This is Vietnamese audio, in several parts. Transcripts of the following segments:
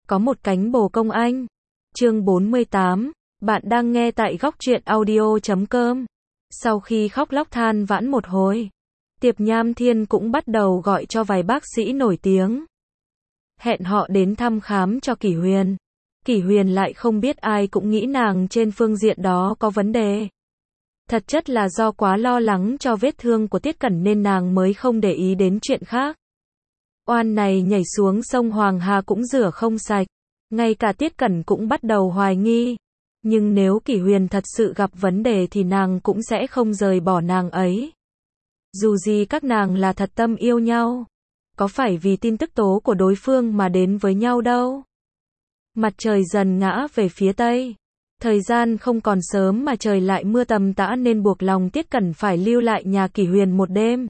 Có một cánh bồ công anh. Chương 48. Bạn đang nghe tại góc truyện audio.com. Sau khi khóc lóc than vãn một hồi, Tiệp Nham Thiên cũng bắt đầu gọi cho vài bác sĩ nổi tiếng. Hẹn họ đến thăm khám cho Kỷ Huyền. Kỷ Huyền lại không biết, ai cũng nghĩ nàng trên phương diện đó có vấn đề. Thật chất là do quá lo lắng cho vết thương của Tiết Cẩn nên nàng mới không để ý đến chuyện khác. Oan này nhảy xuống sông Hoàng Hà cũng rửa không sạch. Ngay cả Tiết Cẩn cũng bắt đầu hoài nghi. Nhưng nếu Kỷ Huyền thật sự gặp vấn đề thì nàng cũng sẽ không rời bỏ nàng ấy. Dù gì các nàng là thật tâm yêu nhau. Có phải vì tin tức tố của đối phương mà đến với nhau đâu. Mặt trời dần ngã về phía tây. Thời gian không còn sớm mà trời lại mưa tầm tã nên buộc lòng Tiết Cẩn phải lưu lại nhà Kỷ Huyền một đêm.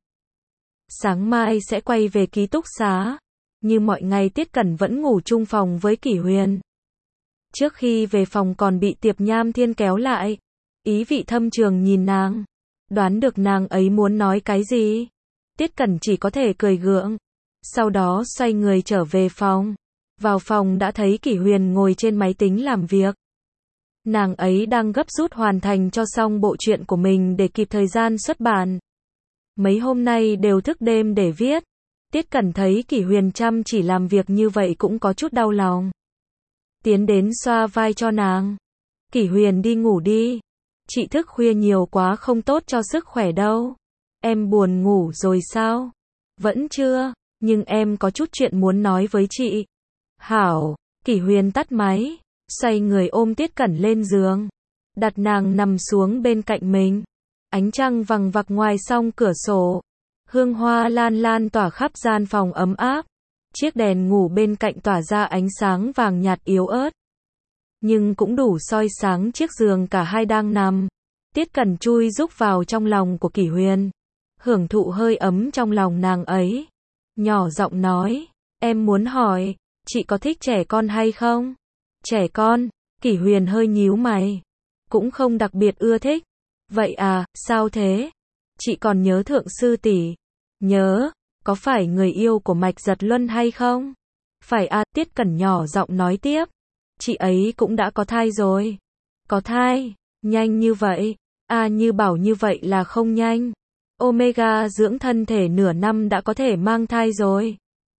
Sáng mai sẽ quay về ký túc xá. Như mọi ngày Tiết Cẩn vẫn ngủ chung phòng với Kỷ Huyền. Trước khi về phòng còn bị Tiệp Nham Thiên kéo lại. Ý vị thâm trường nhìn nàng. Đoán được nàng ấy muốn nói cái gì. Tiết Cẩn chỉ có thể cười gượng. Sau đó xoay người trở về phòng. Vào phòng đã thấy Kỷ Huyền ngồi trên máy tính làm việc. Nàng ấy đang gấp rút hoàn thành cho xong bộ truyện của mình để kịp thời gian xuất bản. Mấy hôm nay đều thức đêm để viết. Tiết Cẩn thấy Kỷ Huyền chăm chỉ làm việc như vậy cũng có chút đau lòng. Tiến đến xoa vai cho nàng. Kỷ Huyền đi ngủ đi. Chị thức khuya nhiều quá không tốt cho sức khỏe đâu. Em buồn ngủ rồi sao? Vẫn chưa, nhưng em có chút chuyện muốn nói với chị. Hảo, Kỷ Huyền tắt máy, xoay người ôm Tiết Cẩn lên giường. Đặt nàng nằm xuống bên cạnh mình. Ánh trăng vằng vặc ngoài song cửa sổ. Hương hoa lan lan tỏa khắp gian phòng ấm áp. Chiếc đèn ngủ bên cạnh tỏa ra ánh sáng vàng nhạt yếu ớt. Nhưng cũng đủ soi sáng chiếc giường cả hai đang nằm. Tiết Cẩn chui rúc vào trong lòng của Kỷ Huyền. Hưởng thụ hơi ấm trong lòng nàng ấy. Nhỏ giọng nói, em muốn hỏi, chị có thích trẻ con hay không? Trẻ con? Kỷ Huyền hơi nhíu mày. Cũng không đặc biệt ưa thích. Vậy à, sao thế? Chị còn nhớ Thượng Sư tỷ? Nhớ, có phải người yêu của Mạch Giật Luân hay không? Phải à, Tiết Cẩn nhỏ giọng nói tiếp. Chị ấy cũng đã có thai rồi. Có thai? Nhanh như vậy? À, như bảo như vậy là không nhanh. Omega dưỡng thân thể nửa năm đã có thể mang thai rồi.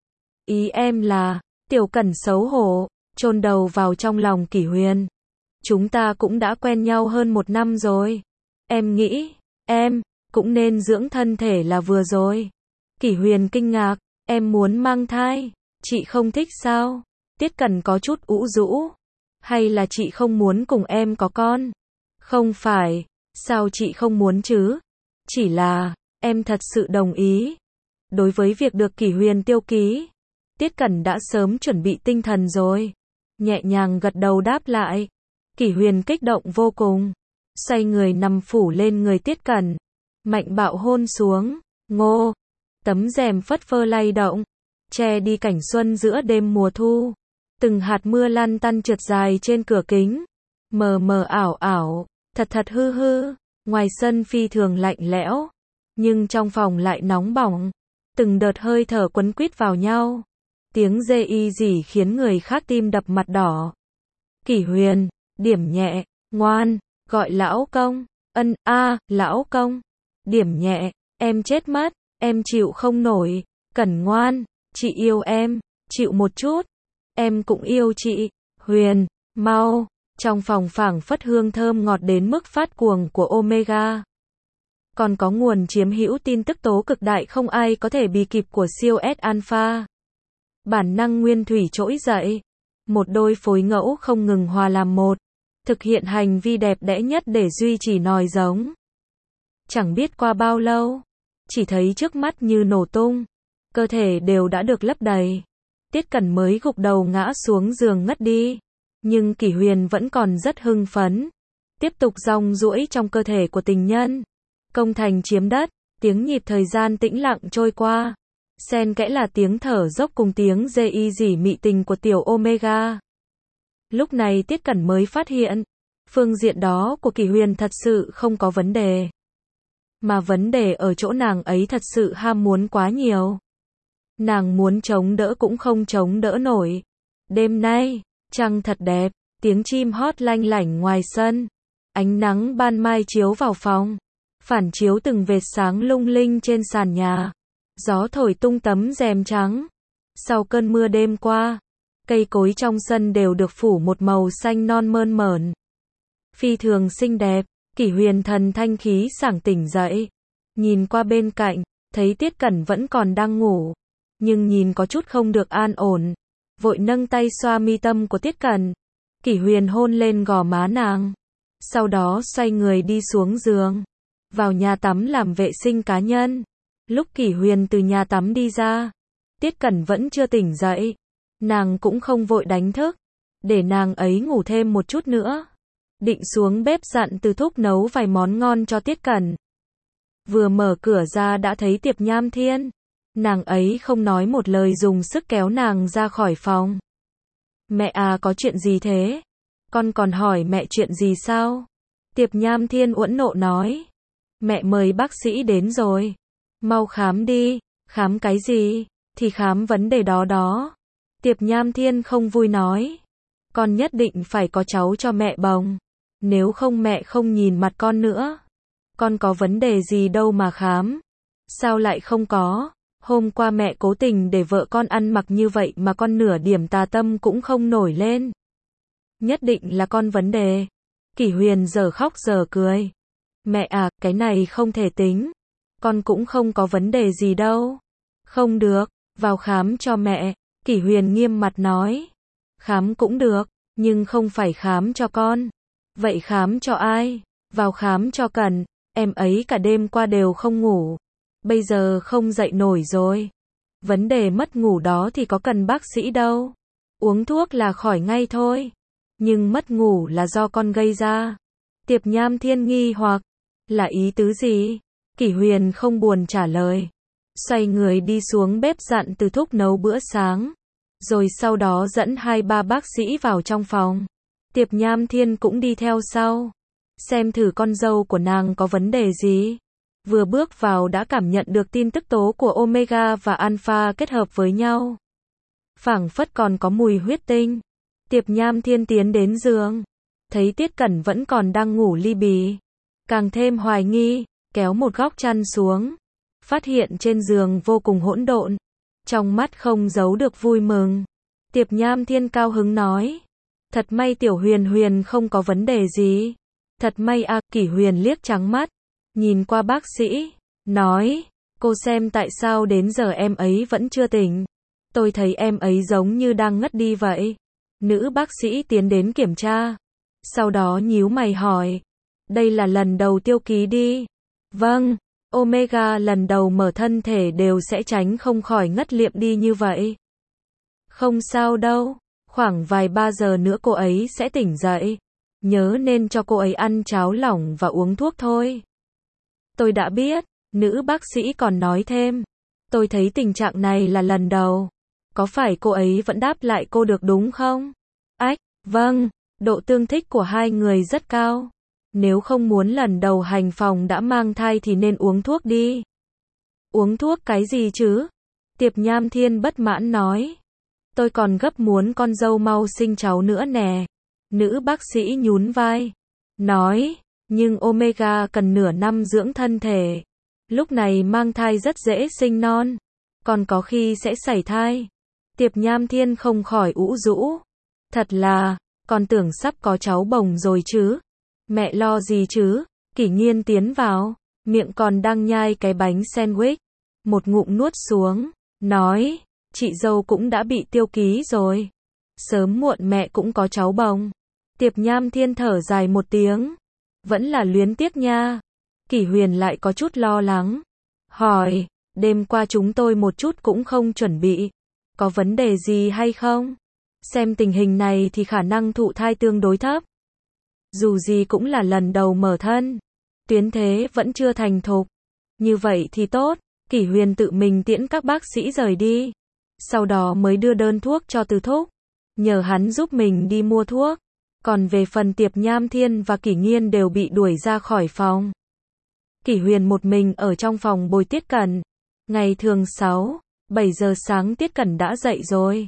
Ý em là, Tiểu Cẩn xấu hổ, chôn đầu vào trong lòng Kỷ Huyền. Chúng ta cũng đã quen nhau hơn 1 năm rồi. Em nghĩ, em cũng nên dưỡng thân thể là vừa rồi. Kỷ Huyền kinh ngạc, em muốn mang thai, chị không thích sao? Tiết Cẩn có chút ủ rũ. Hay là chị không muốn cùng em có con? Không phải, sao chị không muốn chứ? Chỉ là, em thật sự đồng ý. Đối với việc được Kỷ Huyền tiêu ký, Tiết Cẩn đã sớm chuẩn bị tinh thần rồi. Nhẹ nhàng gật đầu đáp lại. Kỷ Huyền kích động vô cùng. Xoay người nằm phủ lên người Tiết Cẩn. Mạnh bạo hôn xuống. Ngô. Tấm rèm phất phơ lay động. Che đi cảnh xuân giữa đêm mùa thu. Từng hạt mưa lăn tăn trượt dài trên cửa kính. Mờ mờ ảo ảo. Thật thật hư hư. Ngoài sân phi thường lạnh lẽo. Nhưng trong phòng lại nóng bỏng. Từng đợt hơi thở quấn quýt vào nhau. Tiếng dê y rỉ khiến người khác tim đập mặt đỏ. Kỷ Huyền, điểm nhẹ, ngoan, gọi lão công. Ân, lão công. Điểm nhẹ, em chết mất, em chịu không nổi. Cẩn ngoan, chị yêu em, chịu một chút. Em cũng yêu chị. Huyền, mau. Trong phòng phảng phất hương thơm ngọt đến mức phát cuồng của Omega. Còn có nguồn chiếm hữu tin tức tố cực đại không ai có thể bì kịp của siêu S Alpha. Bản năng nguyên thủy trỗi dậy. Một đôi phối ngẫu không ngừng hòa làm một. Thực hiện hành vi đẹp đẽ nhất để duy trì nòi giống. Chẳng biết qua bao lâu. Chỉ thấy trước mắt như nổ tung. Cơ thể đều đã được lấp đầy. Tiết Cẩn mới gục đầu ngã xuống giường ngất đi. Nhưng Kỷ Huyền vẫn còn rất hưng phấn. Tiếp tục rong ruổi trong cơ thể của tình nhân. Công thành chiếm đất. Tiếng nhịp thời gian tĩnh lặng trôi qua. Xen kẽ là tiếng thở dốc cùng tiếng dê y rỉ mị tình của tiểu Omega. Lúc này Tiết Cẩn mới phát hiện. Phương diện đó của Kỷ Huyền thật sự không có vấn đề. Mà vấn đề ở chỗ nàng ấy thật sự ham muốn quá nhiều. Nàng muốn chống đỡ cũng không chống đỡ nổi. Đêm nay, trăng thật đẹp, tiếng chim hót lanh lảnh ngoài sân. Ánh nắng ban mai chiếu vào phòng, phản chiếu từng vệt sáng lung linh trên sàn nhà. Gió thổi tung tấm rèm trắng. Sau cơn mưa đêm qua, cây cối trong sân đều được phủ một màu xanh non mơn mởn. Phi thường xinh đẹp, Kỷ Huyền thần thanh khí sảng tỉnh dậy. Nhìn qua bên cạnh, thấy Tiết Cẩn vẫn còn đang ngủ, nhưng nhìn có chút không được an ổn. Vội nâng tay xoa mi tâm của Tiết Cẩn. Kỷ Huyền hôn lên gò má nàng. Sau đó xoay người đi xuống giường, vào nhà tắm làm vệ sinh cá nhân. Lúc Kỷ Huyền từ nhà tắm đi ra, Tiết Cẩn vẫn chưa tỉnh dậy. Nàng cũng không vội đánh thức, để nàng ấy ngủ thêm một chút nữa. Định xuống bếp dặn Từ Thúc nấu vài món ngon cho Tiết Cẩn. Vừa mở cửa ra đã thấy Tiệp Nham Thiên. Nàng ấy không nói một lời dùng sức kéo nàng ra khỏi phòng. Mẹ à, có chuyện gì thế? Con còn hỏi mẹ chuyện gì sao? Tiệp Nham Thiên uẫn nộ nói. Mẹ mời bác sĩ đến rồi. Mau khám đi. Khám cái gì? Thì khám vấn đề đó đó. Tiệp Nham Thiên không vui nói. Con nhất định phải có cháu cho mẹ bồng. Nếu không mẹ không nhìn mặt con nữa. Con có vấn đề gì đâu mà khám. Sao lại không có? Hôm qua mẹ cố tình để vợ con ăn mặc như vậy mà con nửa điểm tà tâm cũng không nổi lên. Nhất định là con vấn đề. Kỷ Huyền giờ khóc giờ cười. Mẹ à, cái này không thể tính. Con cũng không có vấn đề gì đâu. Không được, vào khám cho mẹ. Kỷ Huyền nghiêm mặt nói. Khám cũng được, nhưng không phải khám cho con. Vậy khám cho ai? Vào khám cho Cẩn. Em ấy cả đêm qua đều không ngủ. Bây giờ không dậy nổi rồi. Vấn đề mất ngủ đó thì có cần bác sĩ đâu. Uống thuốc là khỏi ngay thôi. Nhưng mất ngủ là do con gây ra. Tiệp Nham Thiên nghi hoặc. Là ý tứ gì? Kỷ Huyền không buồn trả lời. Xoay người đi xuống bếp dặn Từ Thúc nấu bữa sáng. Rồi sau đó dẫn 2-3 bác sĩ vào trong phòng. Tiệp Nham Thiên cũng đi theo sau. Xem thử con dâu của nàng có vấn đề gì. Vừa bước vào đã cảm nhận được tin tức tố của Omega và Alpha kết hợp với nhau. Phảng phất còn có mùi huyết tinh. Tiệp Nham Thiên tiến đến giường. Thấy Tiết Cẩn vẫn còn đang ngủ li bì. Càng thêm hoài nghi, kéo một góc chăn xuống. Phát hiện trên giường vô cùng hỗn độn. Trong mắt không giấu được vui mừng. Tiệp Nham Thiên cao hứng nói. Thật may Tiểu Huyền Huyền không có vấn đề gì. Thật may à, Kỷ Huyền liếc trắng mắt. Nhìn qua bác sĩ, nói. Cô xem tại sao đến giờ em ấy vẫn chưa tỉnh. Tôi thấy em ấy giống như đang ngất đi vậy. Nữ bác sĩ tiến đến kiểm tra. Sau đó nhíu mày hỏi. Đây là lần đầu tiêu ký đi. Vâng, Omega lần đầu mở thân thể đều sẽ tránh không khỏi ngất liệm đi như vậy. Không sao đâu, khoảng vài 3 giờ nữa cô ấy sẽ tỉnh dậy. Nhớ nên cho cô ấy ăn cháo lỏng và uống thuốc thôi. Tôi đã biết, nữ bác sĩ còn nói thêm. Tôi thấy tình trạng này là lần đầu. Có phải cô ấy vẫn đáp lại cô được đúng không? Ách, vâng, độ tương thích của hai người rất cao. Nếu không muốn lần đầu hành phòng đã mang thai thì nên uống thuốc đi. Uống thuốc cái gì chứ? Tiệp Nham Thiên bất mãn nói. Tôi còn gấp muốn con dâu mau sinh cháu nữa nè. Nữ bác sĩ nhún vai. Nói, nhưng Omega cần nửa năm dưỡng thân thể. Lúc này mang thai rất dễ sinh non. Còn có khi sẽ sảy thai. Tiệp Nham Thiên không khỏi ủ rũ. Thật là, con tưởng sắp có cháu bồng rồi chứ. Mẹ lo gì chứ? Kỷ Nghiên tiến vào, miệng còn đang nhai cái bánh sandwich. Một ngụm nuốt xuống, nói, chị dâu cũng đã bị tiêu ký rồi. Sớm muộn mẹ cũng có cháu bồng. Tiệp Nham Thiên thở dài một tiếng. Vẫn là luyến tiếc nha. Kỷ Huyền lại có chút lo lắng. Hỏi, đêm qua chúng tôi một chút cũng không chuẩn bị. Có vấn đề gì hay không? Xem tình hình này thì khả năng thụ thai tương đối thấp. Dù gì cũng là lần đầu mở thân. Tuyến thế vẫn chưa thành thục. Như vậy thì tốt. Kỷ Huyền tự mình tiễn các bác sĩ rời đi. Sau đó mới đưa đơn thuốc cho Từ Thúc. Nhờ hắn giúp mình đi mua thuốc. Còn về phần Tiệp Nham Thiên và Kỷ Nghiên đều bị đuổi ra khỏi phòng. Kỷ Huyền một mình ở trong phòng bồi Tiết Cẩn. Ngày thường 6, 7 giờ sáng Tiết Cẩn đã dậy rồi.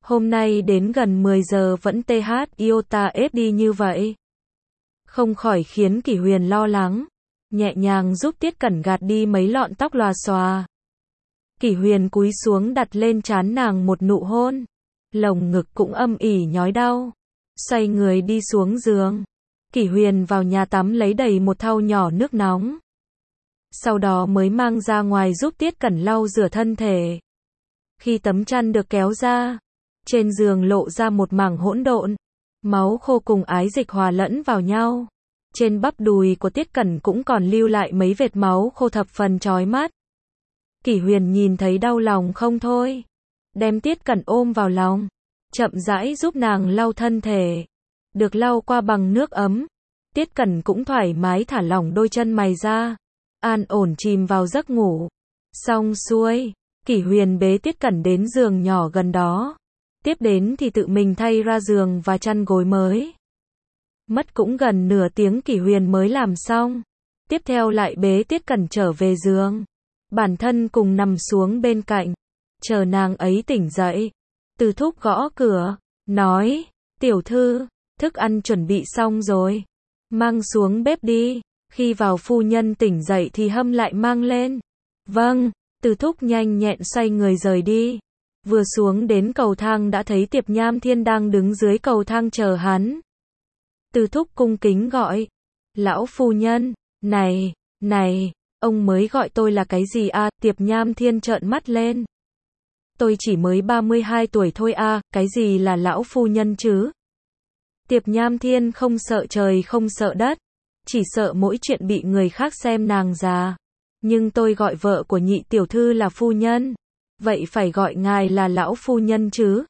Hôm nay đến gần 10 giờ vẫn TH iota SD như vậy. Không khỏi khiến Kỷ Huyền lo lắng, nhẹ nhàng giúp Tiết Cẩn gạt đi mấy lọn tóc lòa xòa. Kỷ Huyền cúi xuống đặt lên trán nàng một nụ hôn, lồng ngực cũng âm ỉ nhói đau. Xoay người đi xuống giường. Kỷ Huyền vào nhà tắm lấy đầy một thau nhỏ nước nóng. Sau đó mới mang ra ngoài giúp Tiết Cẩn lau rửa thân thể. Khi tấm chăn được kéo ra, trên giường lộ ra một mảng hỗn độn. Máu khô cùng ái dịch hòa lẫn vào nhau. Trên bắp đùi của Tiết Cẩn cũng còn lưu lại mấy vệt máu khô thập phần chói mắt. Kỷ Huyền nhìn thấy đau lòng không thôi. Đem Tiết Cẩn ôm vào lòng, chậm rãi giúp nàng lau thân thể. Được lau qua bằng nước ấm, Tiết Cẩn cũng thoải mái thả lỏng đôi chân mày ra, an ổn chìm vào giấc ngủ. Xong xuôi, Kỷ Huyền bế Tiết Cẩn đến giường nhỏ gần đó. Tiếp đến thì tự mình thay ra giường và chăn gối mới. Mất cũng gần nửa tiếng Kỷ Huyền mới làm xong. Tiếp theo lại bế Tiết Cẩn trở về giường. Bản thân cùng nằm xuống bên cạnh, chờ nàng ấy tỉnh dậy. Từ Thúc gõ cửa, nói, tiểu thư, thức ăn chuẩn bị xong rồi. Mang xuống bếp đi. Khi vào phu nhân tỉnh dậy thì hâm lại mang lên. Vâng, Từ Thúc nhanh nhẹn xoay người rời đi. Vừa xuống đến cầu thang đã thấy Tiệp Nham Thiên đang đứng dưới cầu thang chờ hắn. Từ Thúc cung kính gọi, lão phu nhân, này, ông mới gọi tôi là cái gì à? Tiệp Nham Thiên trợn mắt lên. Tôi chỉ mới 32 tuổi thôi à, cái gì là lão phu nhân chứ? Tiệp Nham Thiên không sợ trời không sợ đất, chỉ sợ mỗi chuyện bị người khác xem nàng già. Nhưng tôi gọi vợ của nhị tiểu thư là phu nhân, vậy phải gọi ngài là lão phu nhân chứ?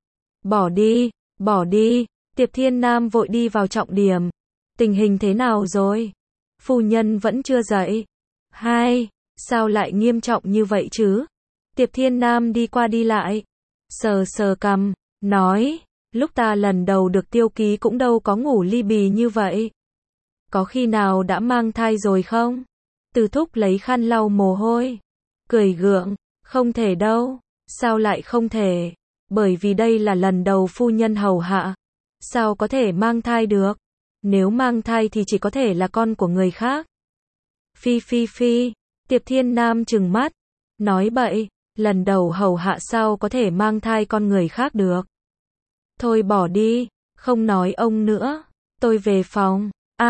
Bỏ đi, Tiệp Thiên Nam vội đi vào trọng điểm. Tình hình thế nào rồi? Phu nhân vẫn chưa dậy. Sao lại nghiêm trọng như vậy chứ? Tiệp Thiên Nam đi qua đi lại, sờ cằm, nói, lúc ta lần đầu được tiêu ký cũng đâu có ngủ ly bì như vậy. Có khi nào đã mang thai rồi không? Từ Thúc lấy khăn lau mồ hôi, cười gượng, không thể đâu. Sao lại không thể? Bởi vì đây là lần đầu phu nhân hầu hạ. Sao có thể mang thai được? Nếu mang thai thì chỉ có thể là con của người khác. Phi, Tiệp Thiên Nam trừng mắt, nói bậy, lần đầu hầu hạ sao có thể mang thai con người khác được. Thôi bỏ đi, không nói ông nữa, tôi về phòng.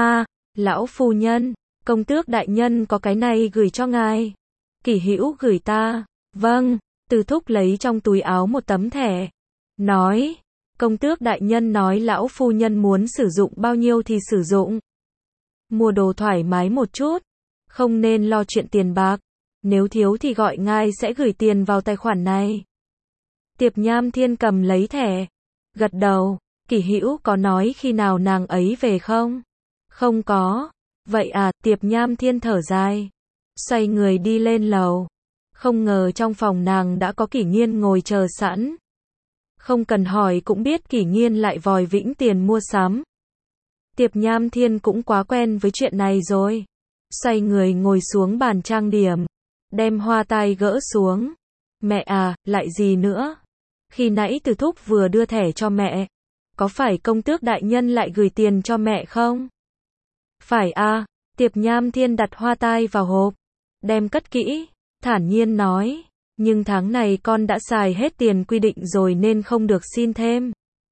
Lão phu nhân, công tước đại nhân có cái này gửi cho ngài. Kỷ Hữu gửi ta. Vâng. Từ Thúc lấy trong túi áo một tấm thẻ, nói, công tước đại nhân nói lão phu nhân muốn sử dụng bao nhiêu thì sử dụng. Mua đồ thoải mái một chút, không nên lo chuyện tiền bạc, nếu thiếu thì gọi ngài sẽ gửi tiền vào tài khoản này. Tiệp Nham Thiên cầm lấy thẻ, gật đầu. Kỷ Hữu có nói khi nào nàng ấy về không? Không có. Vậy à, Tiệp Nham Thiên thở dài, xoay người đi lên lầu. Không ngờ trong phòng nàng đã có Kỷ Nghiên ngồi chờ sẵn. Không cần hỏi cũng biết Kỷ Nghiên lại vòi vĩnh tiền mua sắm. Tiệp Nham Thiên cũng quá quen với chuyện này rồi. Xoay người ngồi xuống bàn trang điểm, đem hoa tai gỡ xuống. Mẹ à, lại gì nữa? Khi nãy Từ Thúc vừa đưa thẻ cho mẹ. Có phải công tước đại nhân lại gửi tiền cho mẹ không? Phải à, Tiệp Nham Thiên đặt hoa tai vào hộp, đem cất kỹ, thản nhiên nói, nhưng tháng này con đã xài hết tiền quy định rồi nên không được xin thêm.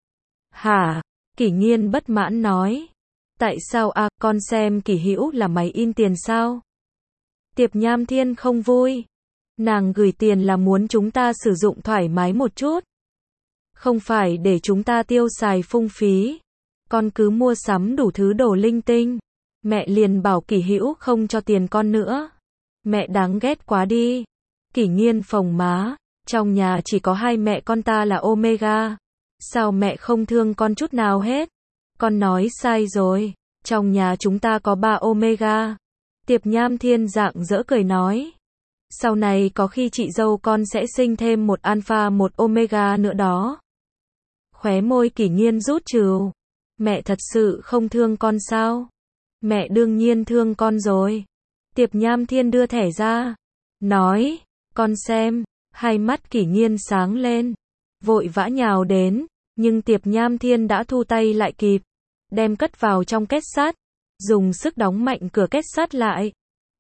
Hả? Kỷ Nghiên bất mãn nói. Tại sao à, con xem Kỷ Hữu là máy in tiền sao? Tiệp Nham Thiên không vui. Nàng gửi tiền là muốn chúng ta sử dụng thoải mái một chút. Không phải để chúng ta tiêu xài phung phí. Con cứ mua sắm đủ thứ đồ linh tinh. Mẹ liền bảo Kỷ Hữu không cho tiền con nữa. Mẹ đáng ghét quá đi. Kỷ Nghiên phồng má. Trong nhà chỉ có hai mẹ con ta là Omega. Sao mẹ không thương con chút nào hết? Con nói sai rồi. Trong nhà chúng ta có 3 Omega. Tiệp Nham Thiên rạng rỡ cười nói. Sau này có khi chị dâu con sẽ sinh thêm một Alpha một Omega nữa đó. Khóe môi Kỷ Nghiên rút trừu. Mẹ thật sự không thương con sao? Mẹ đương nhiên thương con rồi. Tiệp Nham Thiên đưa thẻ ra, nói, con xem. Hai mắt Kỷ Nghiên sáng lên. vội vã nhào đến, nhưng Tiệp Nham Thiên đã thu tay lại kịp, đem cất vào trong két sắt, dùng sức đóng mạnh cửa két sắt lại.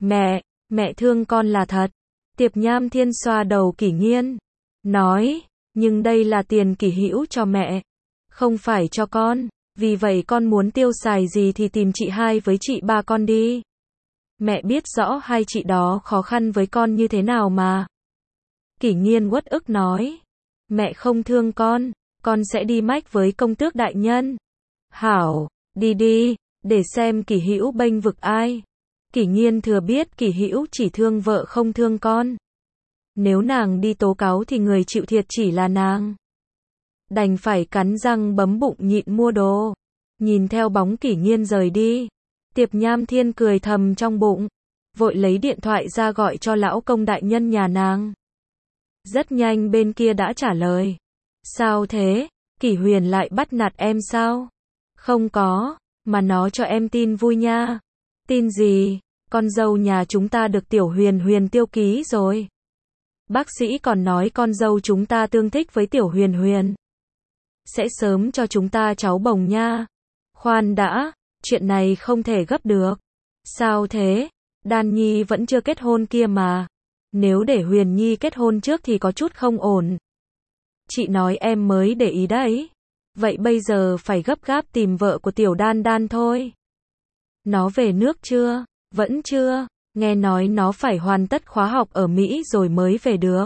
Mẹ thương con là thật. Tiệp Nham Thiên xoa đầu Kỷ Nghiên, nói, nhưng đây là tiền Kỷ Hữu cho mẹ, không phải cho con, vì vậy con muốn tiêu xài gì thì tìm chị hai với chị ba con đi. Mẹ biết rõ hai chị đó khó khăn với con như thế nào mà. Kỷ Nghiên uất ức nói, mẹ không thương con sẽ đi mách với công tước đại nhân. Hảo, đi, để xem Kỷ Hữu bênh vực ai. Kỷ Nghiên thừa biết Kỷ Hữu chỉ thương vợ không thương con. Nếu nàng đi tố cáo thì người chịu thiệt chỉ là nàng. Đành phải cắn răng bấm bụng nhịn mua đồ. Nhìn theo bóng Kỷ Nghiên rời đi, Tiệp Nham Thiên cười thầm trong bụng, vội lấy điện thoại ra gọi cho lão công đại nhân nhà nàng. Rất nhanh bên kia đã trả lời. Sao thế? Kỷ Huyền lại bắt nạt em sao? Không có, mà nó cho em tin vui nha. Tin gì? Con dâu nhà chúng ta được Tiểu Huyền Huyền tiêu ký rồi. Bác sĩ còn nói con dâu chúng ta tương thích với Tiểu Huyền Huyền. Sẽ sớm cho chúng ta cháu bồng nha. Khoan đã, chuyện này không thể gấp được. Sao thế? Đan Nhi vẫn chưa kết hôn kia mà. Nếu để Huyền Nhi kết hôn trước thì có chút không ổn. Chị nói em mới để ý đấy. Vậy bây giờ phải gấp gáp tìm vợ của Tiểu Đan Đan thôi. Nó về nước chưa? Vẫn chưa. Nghe nói nó phải hoàn tất khóa học ở Mỹ rồi mới về được.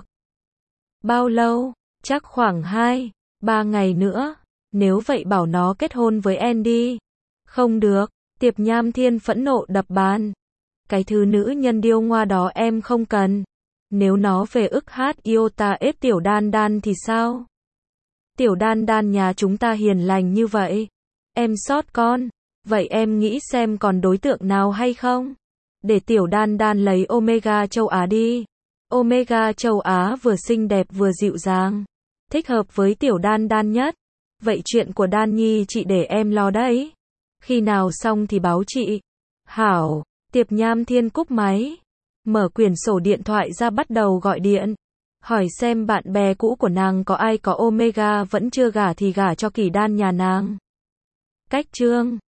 Bao lâu? Chắc khoảng 2-3 ngày nữa. Nếu vậy bảo nó kết hôn với Andy. Không được. Tiệp Nham Thiên phẫn nộ đập bàn. Cái thứ nữ nhân điêu ngoa đó em không cần. Nếu nó về ức hát iota ép Tiểu Đan Đan thì sao? Tiểu Đan Đan nhà chúng ta hiền lành như vậy. Em sót con. Vậy em nghĩ xem còn đối tượng nào hay không? Để Tiểu Đan Đan lấy Omega châu Á đi. Omega châu Á vừa xinh đẹp vừa dịu dàng. Thích hợp với Tiểu Đan Đan nhất. Vậy chuyện của Đan Nhi chị để em lo đấy. Khi nào xong thì báo chị. Hảo. Tiệp Nham Thiên cúp máy. Mở quyển sổ điện thoại ra bắt đầu gọi điện. Hỏi xem bạn bè cũ của nàng có ai có Omega vẫn chưa gả thì gả cho Kỷ Đan nhà nàng. Cách chương